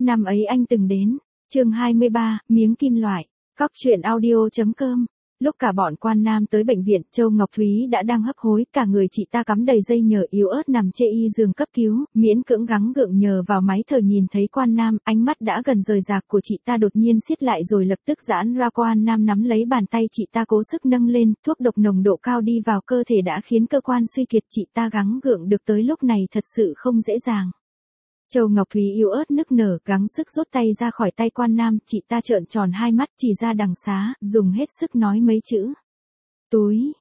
Năm ấy anh từng đến. Chương 23, miếng kim loại. Cóc truyện audio.com. Lúc cả bọn Quan Nam tới bệnh viện, Châu Ngọc Thúy đã đang hấp hối, cả người chị ta cắm đầy dây nhờ yếu ớt nằm chê y giường cấp cứu, miễn cưỡng gắng gượng nhờ vào máy thở nhìn thấy Quan Nam, ánh mắt đã gần rời rạc của chị ta đột nhiên siết lại rồi lập tức giãn ra. Quan Nam nắm lấy bàn tay chị ta cố sức nâng lên, thuốc độc nồng độ cao đi vào cơ thể đã khiến cơ quan suy kiệt, chị ta gắng gượng được tới lúc này thật sự không dễ dàng. Châu Ngọc Thúy yếu ớt nức nở, gắng sức rút tay ra khỏi tay Quan Nam, chị ta trợn tròn hai mắt chỉ ra đằng xá, dùng hết sức nói mấy chữ. Túi,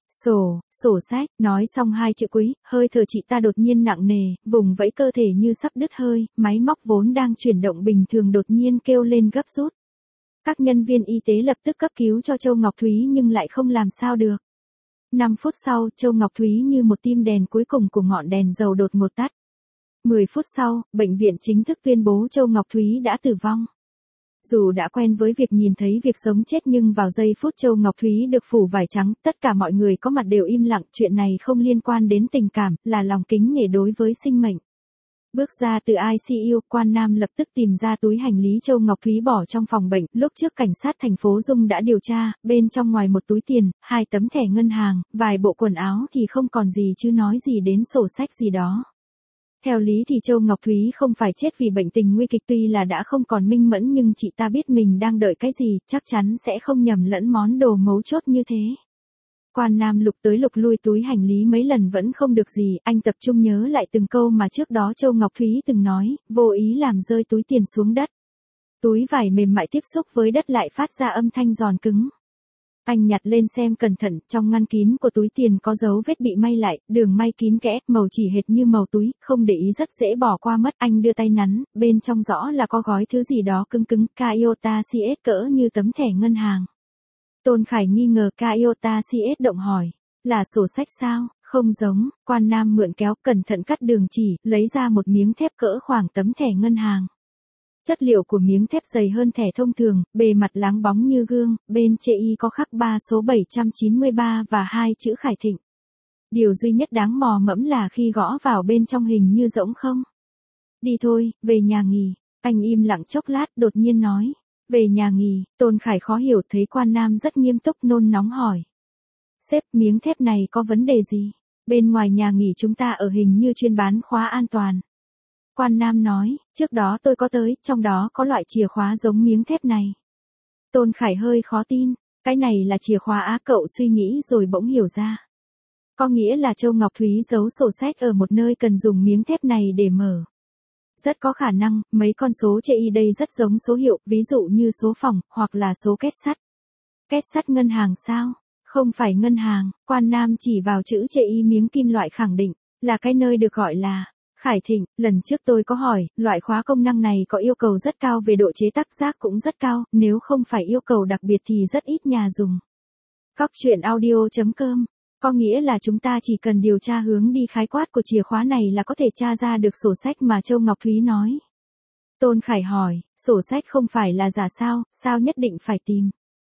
sổ sách, nói xong hai chữ quý, hơi thở chị ta đột nhiên nặng nề, vùng vẫy cơ thể như sắp đứt hơi, máy móc vốn đang chuyển động bình thường đột nhiên kêu lên gấp rút. Các nhân viên y tế lập tức cấp cứu cho Châu Ngọc Thúy nhưng lại không làm sao được. 5 phút sau, Châu Ngọc Thúy như một tim đèn cuối cùng của ngọn đèn dầu đột ngột tắt. 10 phút sau, bệnh viện chính thức tuyên bố Châu Ngọc Thúy đã tử vong. Dù đã quen với việc nhìn thấy việc sống chết nhưng vào giây phút Châu Ngọc Thúy được phủ vải trắng, tất cả mọi người có mặt đều im lặng, chuyện này không liên quan đến tình cảm, là lòng kính nể đối với sinh mệnh. Bước ra từ ICU, Quan Nam lập tức tìm ra túi hành lý Châu Ngọc Thúy bỏ trong phòng bệnh, lúc trước cảnh sát thành phố Dung đã điều tra, bên trong ngoài một túi tiền, 2 tấm thẻ ngân hàng, vài bộ quần áo thì không còn gì chứ nói gì đến sổ sách gì đó. Theo lý thì Châu Ngọc Thúy không phải chết vì bệnh tình nguy kịch, tuy là đã không còn minh mẫn nhưng chị ta biết mình đang đợi cái gì, chắc chắn sẽ không nhầm lẫn món đồ mấu chốt như thế. Quan Nam lục tới lục lui túi hành lý mấy lần vẫn không được gì, anh tập trung nhớ lại từng câu mà trước đó Châu Ngọc Thúy từng nói, vô ý làm rơi túi tiền xuống đất. Túi vải mềm mại tiếp xúc với đất lại phát ra âm thanh giòn cứng. Anh nhặt lên xem cẩn thận, trong ngăn kín của túi tiền có dấu vết bị may lại, đường may kín kẽ, màu chỉ hệt như màu túi, không để ý rất dễ bỏ qua mất. Anh đưa tay nắn, bên trong rõ là có gói thứ gì đó cứng cứng, Iota CS cỡ như tấm thẻ ngân hàng. Tôn Khải nghi ngờ Iota CS động hỏi, là sổ sách sao? Không giống. Quan Nam mượn kéo, cẩn thận cắt đường chỉ, lấy ra một miếng thép cỡ khoảng tấm thẻ ngân hàng. Chất liệu của miếng thép dày hơn thẻ thông thường, bề mặt láng bóng như gương, bên chê y có khắc 3 số 793 và 2 chữ Khải Thịnh. Điều duy nhất đáng mò mẫm là khi gõ vào bên trong hình như rỗng không. Đi thôi, về nhà nghỉ. Anh im lặng chốc lát đột nhiên nói. Về nhà nghỉ. Tôn Khải khó hiểu thấy Quan Nam rất nghiêm túc nôn nóng hỏi. Sếp, miếng thép này có vấn đề gì? Bên ngoài nhà nghỉ chúng ta ở hình như chuyên bán khóa an toàn. Quan Nam nói, trước đó tôi có tới, trong đó có loại chìa khóa giống miếng thép này. Tôn Khải hơi khó tin, cái này là chìa khóa á? Cậu suy nghĩ rồi bỗng hiểu ra. Có nghĩa là Châu Ngọc Thúy giấu sổ sách ở một nơi cần dùng miếng thép này để mở. Rất có khả năng, mấy con số chê y đây rất giống số hiệu, ví dụ như số phòng, hoặc là số két sắt. Két sắt ngân hàng sao? Không phải ngân hàng. Quan Nam chỉ vào chữ chê y miếng kim loại khẳng định, là cái nơi được gọi là Khải Thịnh. Lần trước tôi có hỏi, loại khóa công năng này có yêu cầu rất cao về độ chế tác, rác cũng rất cao, nếu không phải yêu cầu đặc biệt thì rất ít nhà dùng. Cóc truyện audio.com. Có nghĩa là chúng ta chỉ cần điều tra hướng đi khái quát của chìa khóa này là có thể tra ra được sổ sách mà Châu Ngọc Thúy nói. Tôn Khải hỏi, sổ sách không phải là giả sao, sao nhất định phải tìm?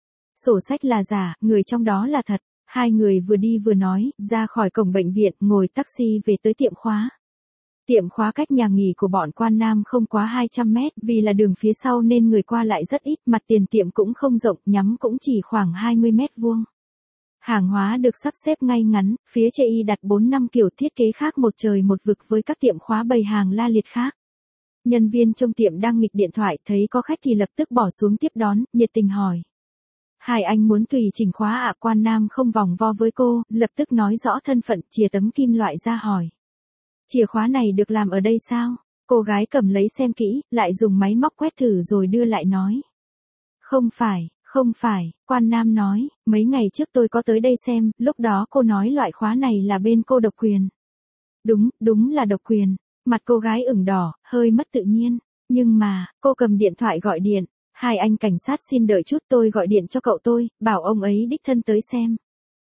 Sổ sách là giả, người trong đó là thật. Hai người vừa đi vừa nói, ra khỏi cổng bệnh viện, ngồi taxi về tới tiệm khóa. Tiệm khóa cách nhà nghỉ của bọn Quan Nam không quá 200 mét, vì là đường phía sau nên người qua lại rất ít, mặt tiền tiệm cũng không rộng, nhắm cũng chỉ khoảng 20 mét vuông. Hàng hóa được sắp xếp ngay ngắn, phía chê y đặt 4-5 kiểu thiết kế khác một trời một vực với các tiệm khóa bày hàng la liệt khác. Nhân viên trong tiệm đang nghịch điện thoại, thấy có khách thì lập tức bỏ xuống tiếp đón, nhiệt tình hỏi. Hai anh muốn tùy chỉnh khóa ạ? Quan Nam không vòng vo với cô, lập tức nói rõ thân phận, chìa tấm kim loại ra hỏi. Chìa khóa này được làm ở đây sao? Cô gái cầm lấy xem kỹ, lại dùng máy móc quét thử rồi đưa lại nói. Không phải, Quan Nam nói, mấy ngày trước tôi có tới đây xem, lúc đó cô nói loại khóa này là bên cô độc quyền. Đúng là độc quyền. Mặt cô gái ửng đỏ, hơi mất tự nhiên. Nhưng mà, cô cầm điện thoại gọi điện. Hai anh cảnh sát xin đợi chút, tôi gọi điện cho cậu tôi, bảo ông ấy đích thân tới xem.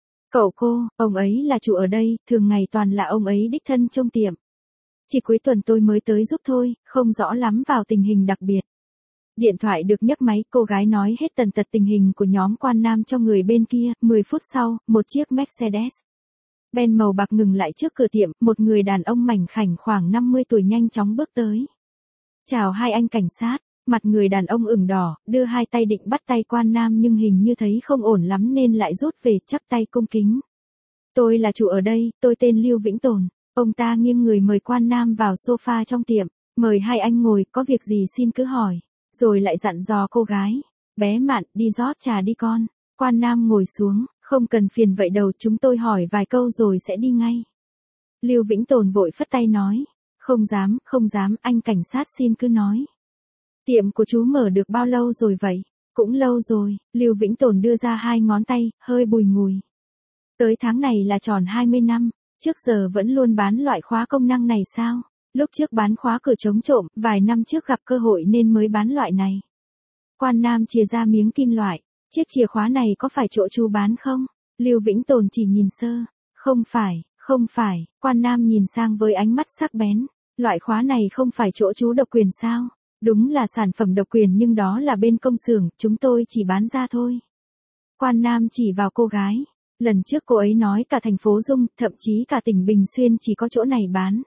Ông ấy là chủ ở đây, thường ngày toàn là ông ấy đích thân trông tiệm. Chỉ cuối tuần tôi mới tới giúp thôi, không rõ lắm vào tình hình đặc biệt. Điện thoại được nhấc máy, cô gái nói hết tần tật tình hình của nhóm Quan Nam cho người bên kia. 10 phút sau, một chiếc Mercedes Benz màu bạc ngừng lại trước cửa tiệm, một người đàn ông mảnh khảnh khoảng 50 tuổi nhanh chóng bước tới. Chào hai anh cảnh sát. Mặt người đàn ông ửng đỏ, đưa hai tay định bắt tay Quan Nam nhưng hình như thấy không ổn lắm nên lại rút về, chắp tay cung kính. Tôi là chủ ở đây, tôi tên Lưu Vĩnh Tồn. Ông ta nghiêng người mời Quan Nam vào sofa trong tiệm. Mời hai anh ngồi, có việc gì xin cứ hỏi. Rồi lại dặn dò cô gái. Bé Mạn, đi rót trà đi con. Quan Nam ngồi xuống, không cần phiền vậy đâu, chúng tôi hỏi vài câu rồi sẽ đi ngay. Lưu Vĩnh Tồn vội phất tay nói. Không dám, anh cảnh sát xin cứ nói. Tiệm của chú mở được bao lâu rồi vậy? Cũng lâu rồi, Lưu Vĩnh Tồn đưa ra hai ngón tay, hơi bùi ngùi. Tới tháng này là tròn 20 năm, trước giờ vẫn luôn bán loại khóa công năng này sao? Lúc trước bán khóa cửa chống trộm, vài năm trước gặp cơ hội nên mới bán loại này. Quan Nam chìa ra miếng kim loại, chiếc chìa khóa này có phải chỗ chú bán không? Lưu Vĩnh Tồn chỉ nhìn sơ. Không phải, Quan Nam nhìn sang với ánh mắt sắc bén. Loại khóa này không phải chỗ chú độc quyền sao? Đúng là sản phẩm độc quyền nhưng đó là bên công xưởng, chúng tôi chỉ bán ra thôi. Quan Nam chỉ vào cô gái. Lần trước cô ấy nói cả thành phố Dung, thậm chí cả tỉnh Bình Xuyên chỉ có chỗ này bán.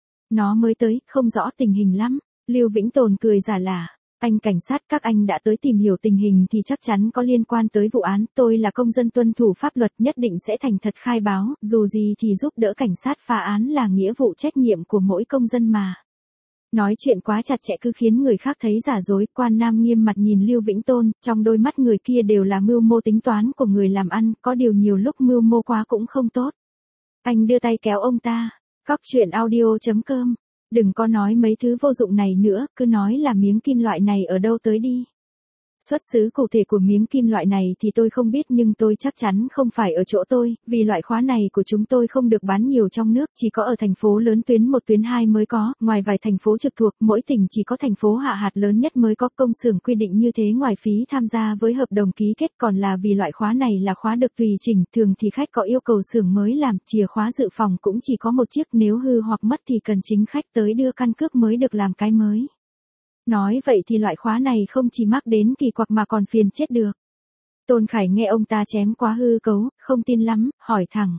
Nó mới tới, không rõ tình hình lắm. Lưu Vĩnh Tồn cười giả lả. Anh cảnh sát, các anh đã tới tìm hiểu tình hình thì chắc chắn có liên quan tới vụ án. Tôi là công dân tuân thủ pháp luật, nhất định sẽ thành thật khai báo. Dù gì thì giúp đỡ cảnh sát phá án là nghĩa vụ trách nhiệm của mỗi công dân mà. Nói chuyện quá chặt chẽ cứ khiến người khác thấy giả dối. Quan Nam nghiêm mặt nhìn Lưu Vĩnh Tồn, trong đôi mắt người kia đều là mưu mô tính toán của người làm ăn, có điều nhiều lúc mưu mô quá cũng không tốt. Anh đưa tay kéo ông ta. Cóc truyện audio.com. Đừng có nói mấy thứ vô dụng này nữa, cứ nói là miếng kim loại này ở đâu tới đi. Xuất xứ cụ thể của miếng kim loại này thì tôi không biết nhưng tôi chắc chắn không phải ở chỗ tôi, vì loại khóa này của chúng tôi không được bán nhiều trong nước, chỉ có ở thành phố lớn tuyến 1 tuyến 2 mới có, ngoài vài thành phố trực thuộc, mỗi tỉnh chỉ có thành phố hạ hạt lớn nhất mới có. Công xưởng quy định như thế, ngoài phí tham gia với hợp đồng ký kết còn là vì loại khóa này là khóa được tùy chỉnh, thường thì khách có yêu cầu xưởng mới làm, chìa khóa dự phòng cũng chỉ có một chiếc, nếu hư hoặc mất thì cần chính khách tới đưa căn cước mới được làm cái mới. Nói vậy thì loại khóa này không chỉ mắc đến kỳ quặc mà còn phiền chết được. Tôn Khải nghe ông ta chém quá hư cấu, không tin lắm, hỏi thẳng.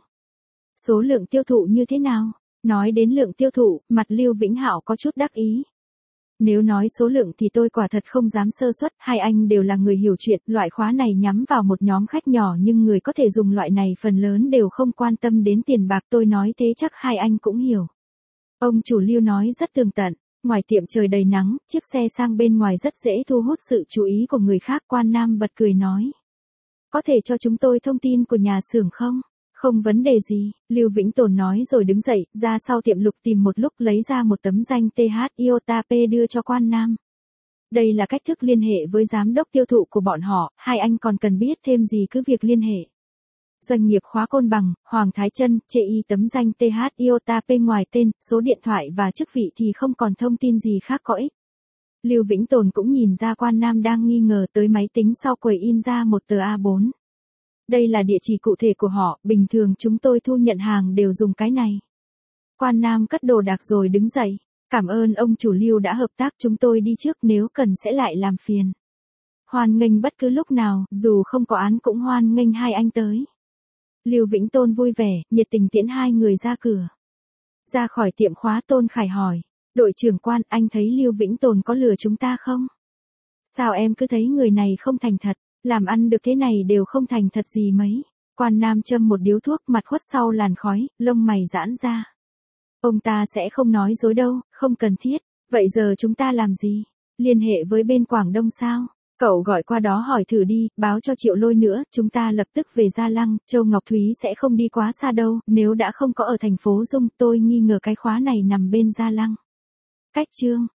Số lượng tiêu thụ như thế nào? Nói đến lượng tiêu thụ, mặt Lưu Vĩnh Hạo có chút đắc ý. Nếu nói số lượng thì tôi quả thật không dám sơ suất, hai anh đều là người hiểu chuyện, loại khóa này nhắm vào một nhóm khách nhỏ nhưng người có thể dùng loại này phần lớn đều không quan tâm đến tiền bạc, tôi nói thế chắc hai anh cũng hiểu. Ông chủ Lưu nói rất tường tận. Ngoài tiệm trời đầy nắng, chiếc xe sang bên ngoài rất dễ thu hút sự chú ý của người khác. Quan Nam bật cười nói. Có thể cho chúng tôi thông tin của nhà xưởng không? Không vấn đề gì, Lưu Vĩnh Tồn nói rồi đứng dậy, ra sau tiệm lục tìm một lúc lấy ra một tấm danh TH IOTA P đưa cho Quan Nam. Đây là cách thức liên hệ với giám đốc tiêu thụ của bọn họ, hai anh còn cần biết thêm gì cứ việc liên hệ. Doanh nghiệp khóa Côn Bằng, Hoàng Thái Trân, chê y tấm danh TH IOTA P ngoài tên, số điện thoại và chức vị thì không còn thông tin gì khác có ích. Lưu Vĩnh Tồn cũng nhìn ra Quan Nam đang nghi ngờ, tới máy tính sau quầy in ra một tờ A4. Đây là địa chỉ cụ thể của họ, bình thường chúng tôi thu nhận hàng đều dùng cái này. Quan Nam cất đồ đạc rồi đứng dậy. Cảm ơn ông chủ Lưu đã hợp tác, chúng tôi đi trước, nếu cần sẽ lại làm phiền. Hoan nghênh bất cứ lúc nào, dù không có án cũng hoan nghênh hai anh tới. Lưu Vĩnh Tồn vui vẻ, nhiệt tình tiễn hai người ra cửa. Ra khỏi tiệm khóa, Tôn Khải hỏi. Đội trưởng Quan, anh thấy Lưu Vĩnh Tồn có lừa chúng ta không? Sao em cứ thấy người này không thành thật, làm ăn được thế này đều không thành thật gì mấy. Quan Nam châm một điếu thuốc, mặt khuất sau làn khói, lông mày giãn ra. Ông ta sẽ không nói dối đâu, không cần thiết. Vậy giờ chúng ta làm gì? Liên hệ với bên Quảng Đông sao? Cậu gọi qua đó hỏi thử đi, báo cho Triệu Lôi nữa, chúng ta lập tức về Gia Lăng, Châu Ngọc Thúy sẽ không đi quá xa đâu, nếu đã không có ở thành phố Dung, tôi nghi ngờ cái khóa này nằm bên Gia Lăng. Cách chương